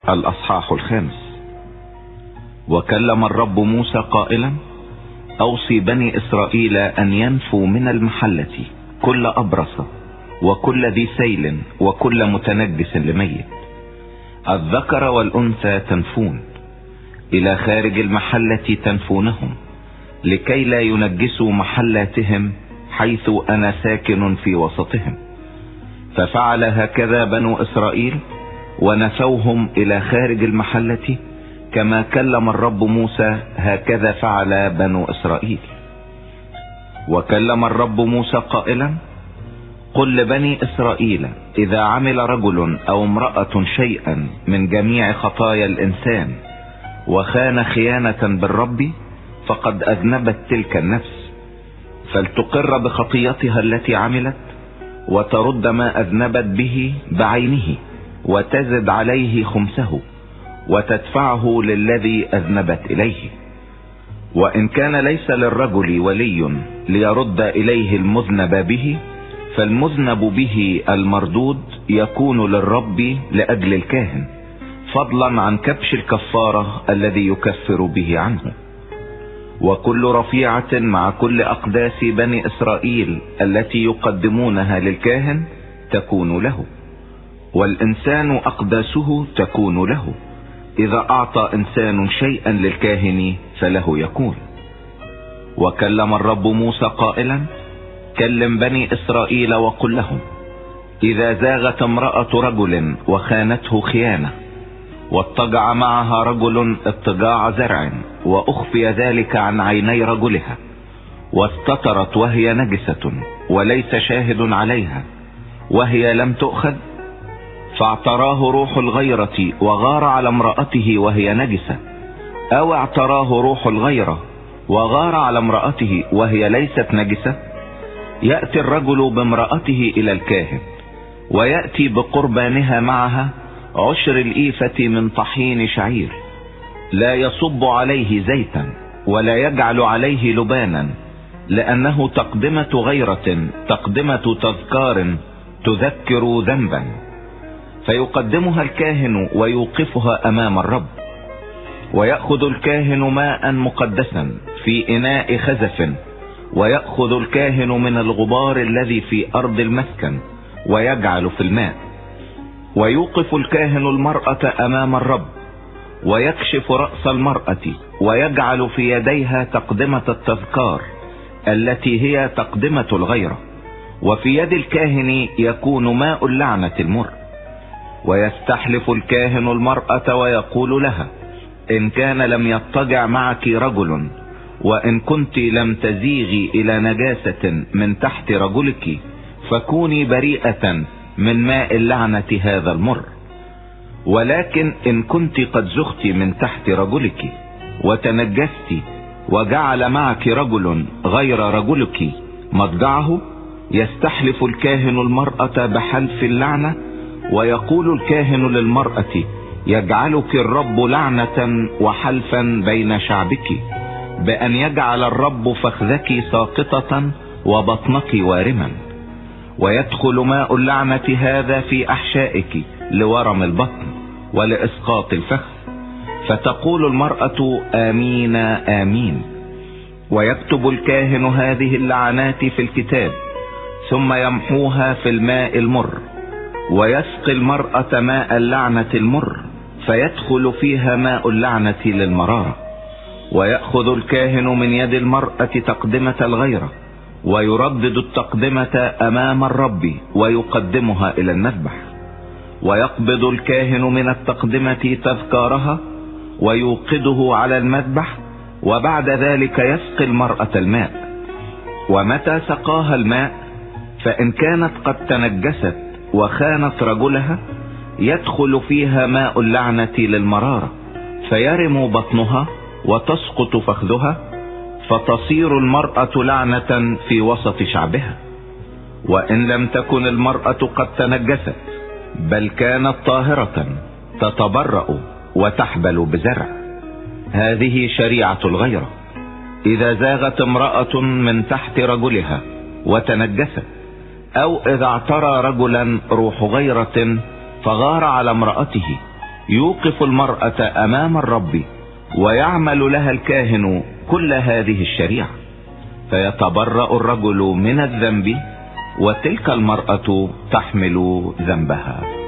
الأصحاح 5. وكلم الرب موسى قائلا: أوصي بني إسرائيل أن ينفوا من المحلة كل أبرص وكل ذي سيل وكل متنجس لميت، الذكر والأنثى تنفون، إلى خارج المحلة تنفونهم، لكي لا ينجسوا محلاتهم حيث أنا ساكن في وسطهم. ففعل هكذا بنو إسرائيل، ونفوهم إلى خارج المحلة كما كلم الرب موسى، هكذا فعل بنو إسرائيل. وكلم الرب موسى قائلا: قل لبني إسرائيل: إذا عمل رجل أو امرأة شيئا من جميع خطايا الإنسان وخان خيانة بالرب، فقد أذنبت تلك النفس، فلتقر بخطيتها التي عملت، وترد ما أذنبت به بعينه، وتزد عليه خمسه، وتدفعه للذي أذنبت إليه. وإن كان ليس للرجل ولي ليرد إليه المذنب به، فالمذنب به المردود يكون للرب لأجل الكاهن، فضلا عن كبش الكفارة الذي يكفر به عنه. وكل رفيعة مع كل أقداس بني إسرائيل التي يقدمونها للكاهن تكون له، والإنسان أقداسه تكون له. إذا أعطى إنسان شيئا للكاهن فله يكون. وكلم الرب موسى قائلا: كلم بني إسرائيل وقل لهم: إذا زاغت امرأة رجل وخانته خيانة، واضطجع معها رجل اضطجاع زرع، وأخفي ذلك عن عيني رجلها، واستترت وهي نجسة وليس شاهد عليها، وهي لم تؤخذ، فاعتراه روح الغيرة وغار على امرأته وهي نجسة، أو اعتراه روح الغيرة وغار على امرأته وهي ليست نجسة، يأتي الرجل بامرأته إلى الكاهن، ويأتي بقربانها معها 10 الإيفة من طحين شعير، لا يصب عليه زيتا ولا يجعل عليه لبانا، لأنه تقدمة غيرة، تقدمة تذكار تذكر ذنبا. فيقدمها الكاهن ويوقفها أمام الرب. ويأخذ الكاهن ماء مقدسا في إناء خزف، ويأخذ الكاهن من الغبار الذي في أرض المسكن ويجعل في الماء، ويوقف الكاهن المرأة أمام الرب، ويكشف رأس المرأة، ويجعل في يديها تقدمة التذكار التي هي تقدمة الغيرة، وفي يد الكاهن يكون ماء اللعنة المر. ويستحلف الكاهن المرأة ويقول لها: إن كان لم يضطجع معك رجل، وإن كنت لم تزيغي إلى نجاسة من تحت رجلك، فكوني بريئة من ماء اللعنة هذا المر. ولكن إن كنت قد زغت من تحت رجلك وتنجست، وجعل معك رجل غير رجلك مضجعه، يستحلف الكاهن المرأة بحلف اللعنة، ويقول الكاهن للمرأة: يجعلك الرب لعنة وحلفا بين شعبك، بأن يجعل الرب فخذك ساقطة وبطنك وارما. ويدخل ماء اللعنة هذا في أحشائك لورم البطن ولإسقاط الفخذ، فتقول المرأة: آمين آمين. ويكتب الكاهن هذه اللعنات في الكتاب، ثم يمحوها في الماء المر، ويسقي المرأة ماء اللعنة المر، فيدخل فيها ماء اللعنة للمرارة. ويأخذ الكاهن من يد المرأة تقدمة الغيرة، ويردد التقدمة أمام الرب، ويقدمها إلى المذبح. ويقبض الكاهن من التقدمة تذكارها، ويوقده على المذبح، وبعد ذلك يسقي المرأة الماء. ومتى سقاها الماء، فإن كانت قد تنجست وخانت رجلها، يدخل فيها ماء اللعنة للمرارة، فيرم بطنها وتسقط فخذها، فتصير المرأة لعنة في وسط شعبها. وإن لم تكن المرأة قد تنجست، بل كانت طاهرة، تتبرأ وتحبل بزرع. هذه شريعة الغيرة. إذا زاغت امرأة من تحت رجلها وتنجست، أو إذا اعترى رجلا روح غيرة فغار على امرأته، يوقف المرأة امام الرب ويعمل لها الكاهن كل هذه الشريعة، فيتبرأ الرجل من الذنب وتلك المرأة تحمل ذنبها.